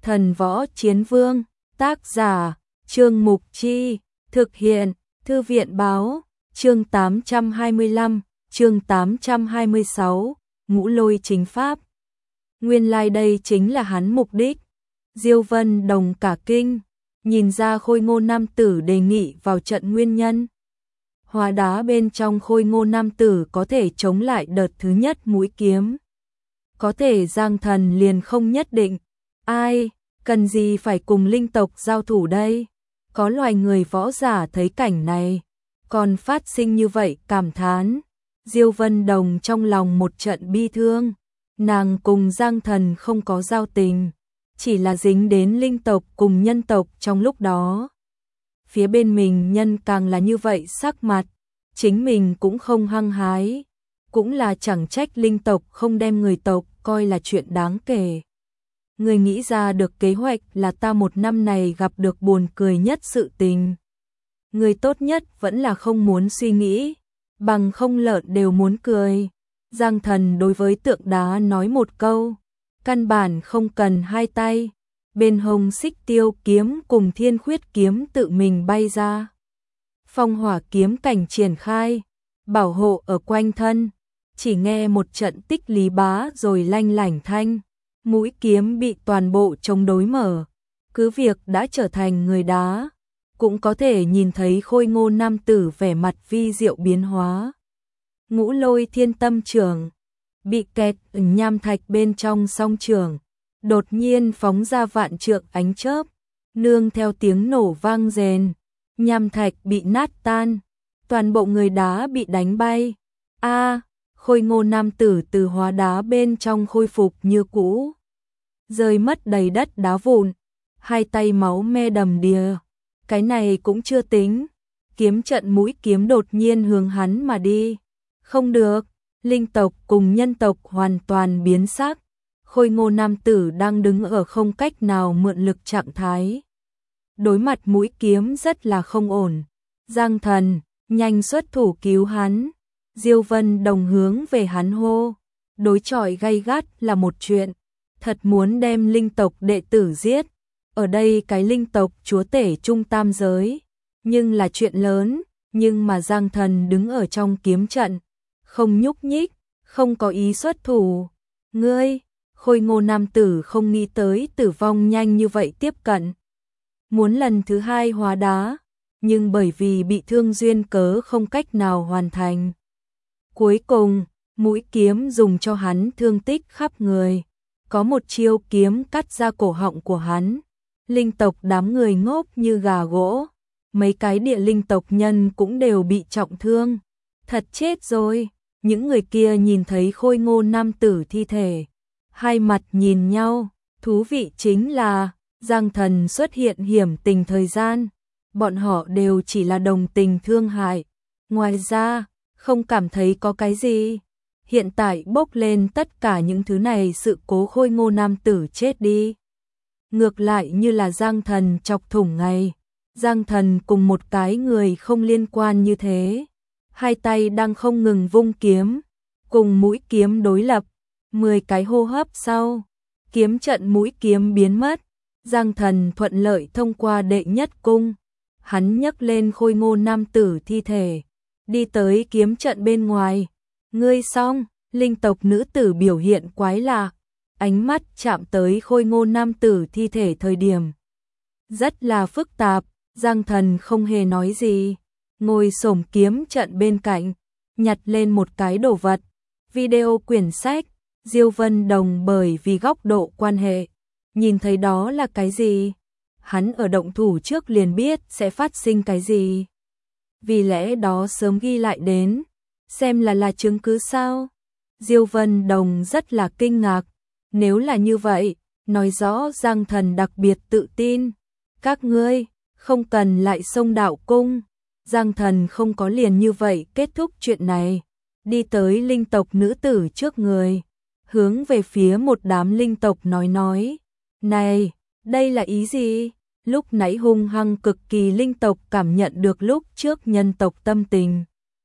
Thần võ chiến vương, tác giả, Trương Mục Chi, thực hiện, Thư viện báo, chương 825, chương 826, Ngũ Lôi chính pháp. Nguyên lai đây chính là hắn mục đích. Diêu Vân Đồng cả kinh, nhìn ra Khôi Ngô nam tử đề nghị vào trận nguyên nhân. Hóa đá bên trong Khôi Ngô nam tử có thể chống lại đợt thứ nhất mũi kiếm. Có thể Giang Thần liền không nhất định. Ai, cần gì phải cùng linh tộc giao thủ đây? Có loài người võ giả thấy cảnh này, còn phát sinh như vậy cảm thán. Diêu Vân Đồng trong lòng một trận bi thương, nàng cùng Giang Thần không có giao tình, chỉ là dính đến linh tộc cùng nhân tộc trong lúc đó. Phía bên mình nhân càng là như vậy sắc mặt, chính mình cũng không hăng hái, cũng là chẳng trách linh tộc không đem người tộc coi là chuyện đáng kể. Người nghĩ ra được kế hoạch là ta một năm này gặp được buồn cười nhất sự tình. Người tốt nhất vẫn là không muốn suy nghĩ, bằng không lợn đều muốn cười. Giang Thần đối với tượng đá nói một câu, căn bản không cần hai tay. Bên hông Xích Tiêu kiếm cùng Thiên Khuyết kiếm tự mình bay ra. Phong hỏa kiếm cảnh triển khai, bảo hộ ở quanh thân. Chỉ nghe một trận tích lý bá rồi lanh lảnh thanh. Mũi kiếm bị toàn bộ chống đối mở. Cứ việc đã trở thành người đá, cũng có thể nhìn thấy Khôi Ngô nam tử vẻ mặt vi diệu biến hóa. Ngũ Lôi Thiên Tâm Chưởng bị kẹt ở nham thạch bên trong song chưởng, đột nhiên phóng ra vạn trượng ánh chớp, nương theo tiếng nổ vang rền, nham thạch bị nát tan, toàn bộ người đá bị đánh bay. Khôi Ngô nam tử từ hóa đá bên trong khôi phục như cũ, rơi mất đầy đất đá vụn, hai tay máu me đầm đìa. Cái này cũng chưa tính, kiếm trận mũi kiếm đột nhiên hướng hắn mà đi. Không được, linh tộc cùng nhân tộc hoàn toàn biến sắc. Khôi Ngô nam tử đang đứng ở không cách nào mượn lực trạng thái. Đối mặt mũi kiếm rất là không ổn. Giang Thần, nhanh xuất thủ cứu hắn. Diêu Vân Đồng hướng về hắn hô. Đối chọi gay gắt là một chuyện, thật muốn đem linh tộc đệ tử giết. Ở đây cái linh tộc chúa tể trung tam giới, nhưng là chuyện lớn, nhưng mà Giang Thần đứng ở trong kiếm trận, không nhúc nhích, không có ý xuất thủ. Ngươi, Khôi Ngô nam tử không nghĩ tới tử vong nhanh như vậy tiếp cận. Muốn lần thứ hai hóa đá, nhưng bởi vì bị thương duyên cớ không cách nào hoàn thành. Cuối cùng, mũi kiếm dùng cho hắn thương tích khắp người. Có một chiêu kiếm cắt ra cổ họng của hắn. Linh tộc đám người ngốc như gà gỗ. Mấy cái địa linh tộc nhân cũng đều bị trọng thương. Thật chết rồi. Những người kia nhìn thấy Khôi Ngô nam tử thi thể, hai mặt nhìn nhau. Thú vị chính là Giang Thần xuất hiện hiểm tình thời gian, bọn họ đều chỉ là đồng tình thương hại, ngoài ra không cảm thấy có cái gì. Hiện tại bốc lên tất cả những thứ này, sự cố Khôi Ngô nam tử chết đi, ngược lại như là Giang Thần chọc thủng ngay. Giang Thần cùng một cái người không liên quan như thế, hai tay đang không ngừng vung kiếm, cùng mũi kiếm đối lập. 10 cái hô hấp sau, kiếm trận mũi kiếm biến mất. Giang Thần thuận lợi thông qua đệ nhất cung. Hắn nhấc lên Khôi Ngô nam tử thi thể, đi tới kiếm trận bên ngoài. Ngươi xong, linh tộc nữ tử biểu hiện quái lạ, ánh mắt chạm tới Khôi Ngô nam tử thi thể thời điểm rất là phức tạp. Giang Thần không hề nói gì, ngồi xổm kiếm trận bên cạnh, nhặt lên một cái đồ vật. Video quyển sách. Diêu Vân Đồng bởi vì góc độ quan hệ, nhìn thấy đó là cái gì, hắn ở động thủ trước liền biết sẽ phát sinh cái gì. Vì lẽ đó sớm ghi lại đến, xem là chứng cứ sao. Diêu Vân Đồng rất là kinh ngạc, nếu là như vậy, nói rõ Giang Thần đặc biệt tự tin. Các ngươi không cần lại xông đạo cung. Giang Thần không có liền như vậy kết thúc chuyện này, đi tới linh tộc nữ tử trước người, hướng về phía một đám linh tộc nói, này, đây là ý gì? Lúc nãy hung hăng cực kỳ linh tộc cảm nhận được lúc trước nhân tộc tâm tình,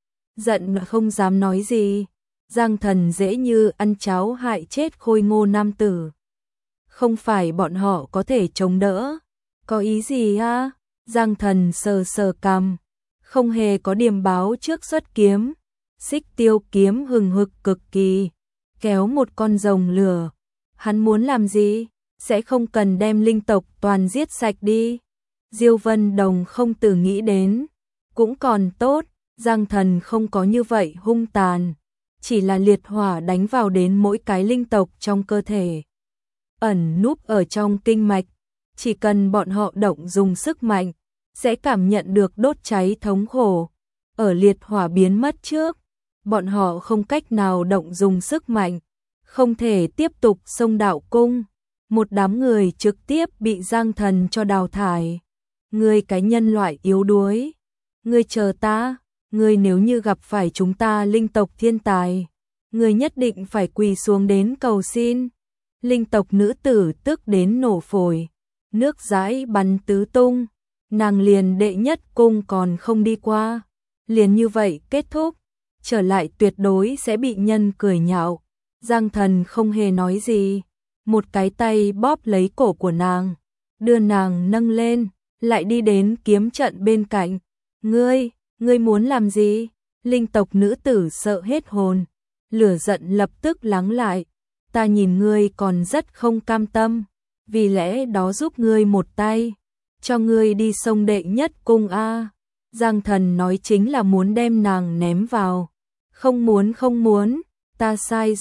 giận không dám nói gì. Giang Thần dễ như ăn cháo hại chết Khôi Ngô nam tử, không phải bọn họ có thể chống đỡ. Có ý gì a? Giang Thần sờ sờ cằm, không hề có điềm báo trước xuất kiếm. Xích Tiêu kiếm hừng hực cực kỳ, kéo một con rồng lửa. Hắn muốn làm gì? Sẽ không cần đem linh tộc toàn giết sạch đi. Diêu Vân Đồng không từ nghĩ đến, cũng còn tốt, Giang Thần không có như vậy hung tàn, chỉ là liệt hỏa đánh vào đến mỗi cái linh tộc trong cơ thể, ẩn núp ở trong kinh mạch, chỉ cần bọn họ động dùng sức mạnh, sẽ cảm nhận được đốt cháy thống khổ. Ở liệt hỏa biến mất trước, bọn họ không cách nào động dùng sức mạnh, không thể tiếp tục xông đạo cung. Một đám người trực tiếp bị Giang Thần cho đào thải. Ngươi cái nhân loại yếu đuối, ngươi chờ ta, ngươi nếu như gặp phải chúng ta linh tộc thiên tài, ngươi nhất định phải quỳ xuống đến cầu xin. Linh tộc nữ tử tức đến nổ phổi, nước dãi bắn tứ tung, nàng liền đệ nhất cung còn không đi qua, liền như vậy kết thúc, trở lại tuyệt đối sẽ bị nhân cười nhạo. Giang Thần không hề nói gì, một cái tay bóp lấy cổ của nàng, đưa nàng nâng lên, lại đi đến kiếm trận bên cạnh. Ngươi muốn làm gì? Linh tộc nữ tử sợ hết hồn, lửa giận lập tức lắng lại. Ta nhìn ngươi còn rất không cam tâm, vì lẽ đó giúp ngươi một tay, cho ngươi đi sông đệ nhất cung a. Giang Thần nói chính là muốn đem nàng ném vào. Không muốn, ta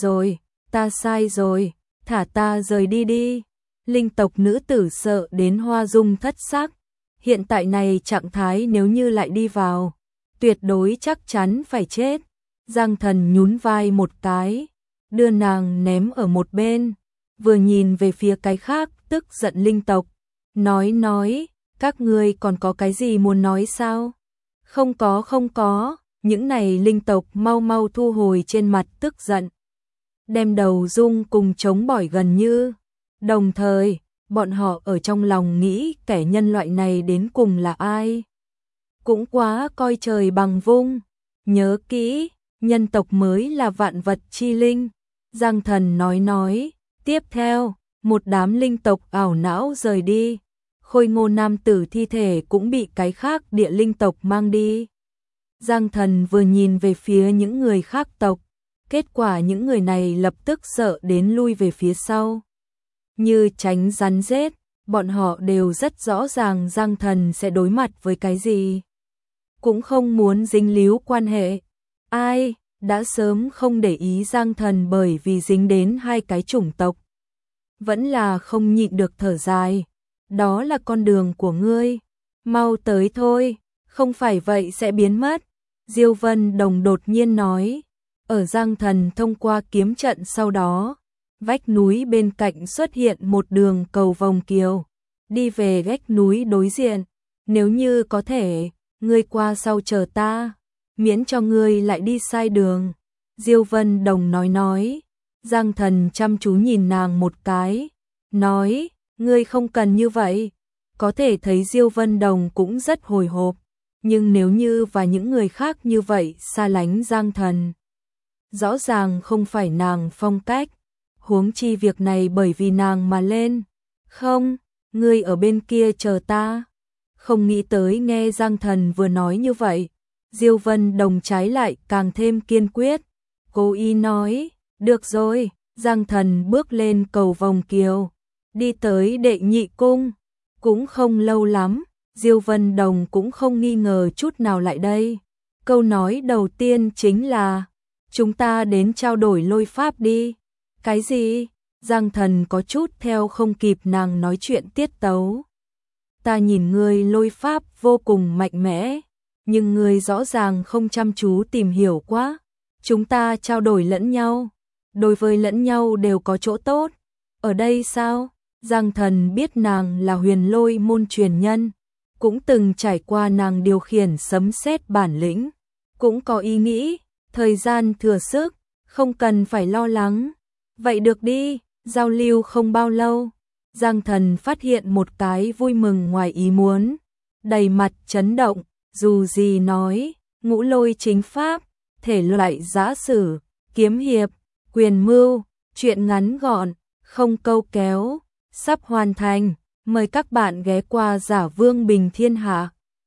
sai rồi, thả ta rời đi đi. Linh tộc nữ tử sợ đến hoa dung thất sắc, hiện tại này trạng thái nếu như lại đi vào, tuyệt đối chắc chắn phải chết. Giang Thần nhún vai một cái, đưa nàng ném ở một bên, vừa nhìn về phía cái khác tức giận linh tộc, nói, các ngươi còn có cái gì muốn nói sao? Không có, những này linh tộc mau thu hồi trên mặt tức giận, đem đầu rung cùng chống bỏi gần như. Đồng thời, bọn họ ở trong lòng nghĩ kẻ nhân loại này đến cùng là ai. Cũng quá coi trời bằng vung, nhớ kỹ, nhân tộc mới là vạn vật chi linh. Giang Thần nói, tiếp theo, một đám linh tộc ảo não rời đi, khôi ngô nam tử thi thể cũng bị cái khác địa linh tộc mang đi. Giang Thần vừa nhìn về phía những người khác tộc, kết quả những người này lập tức sợ đến lui về phía sau, như tránh rắn rết. Bọn họ đều rất rõ ràng Giang Thần sẽ đối mặt với cái gì, cũng không muốn dính líu quan hệ. Ai đã sớm không để ý Giang Thần bởi vì dính đến hai cái chủng tộc, vẫn là không nhịn được thở dài. Đó là con đường của ngươi, mau tới thôi, không phải vậy sẽ biến mất. Diêu Vân Đồng đột nhiên nói. Ở Giang Thần thông qua kiếm trận sau đó, vách núi bên cạnh xuất hiện một đường cầu vòng kiều, đi về vách núi đối diện. Nếu như có thể, ngươi qua sau chờ ta, miễn cho ngươi lại đi sai đường. Diêu Vân Đồng nói. Giang Thần chăm chú nhìn nàng một cái, nói, ngươi không cần như vậy. Có thể thấy Diêu Vân Đồng cũng rất hồi hộp, nhưng nếu như và những người khác như vậy xa lánh Giang Thần, rõ ràng không phải nàng phong cách, huống chi việc này bởi vì nàng mà lên. Không, ngươi ở bên kia chờ ta. Không nghĩ tới nghe Giang Thần vừa nói như vậy, Diêu Vân Đồng trái lại càng thêm kiên quyết. Cố ý nói, được rồi. Giang Thần bước lên cầu vòng kiều, đi tới đệ nhị cung. Cũng không lâu lắm, Diêu Vân Đồng cũng không nghi ngờ chút nào lại đây. Câu nói đầu tiên chính là, chúng ta đến trao đổi lôi pháp đi. Cái gì? Giang Thần có chút theo không kịp nàng nói chuyện tiết tấu. Ta nhìn ngươi lôi pháp vô cùng mạnh mẽ, nhưng ngươi rõ ràng không chăm chú tìm hiểu quá. Chúng ta trao đổi lẫn nhau, đối với lẫn nhau đều có chỗ tốt. Ở đây sao? Giang Thần biết nàng là huyền lôi môn truyền nhân, cũng từng trải qua nàng điều khiển sấm sét bản lĩnh, cũng có ý nghĩ, thời gian thừa sức, không cần phải lo lắng. Vậy được đi. Giao lưu không bao lâu, Giang Thần phát hiện một cái vui mừng ngoài ý muốn, đầy mặt chấn động. Dù gì nói, ngũ lôi chính pháp, thể loại giã sử, kiếm hiệp, quyền mưu, chuyện ngắn gọn, không câu kéo, sắp hoàn thành. Mời các bạn ghé qua Giả Vương Bình Thiên Hạ.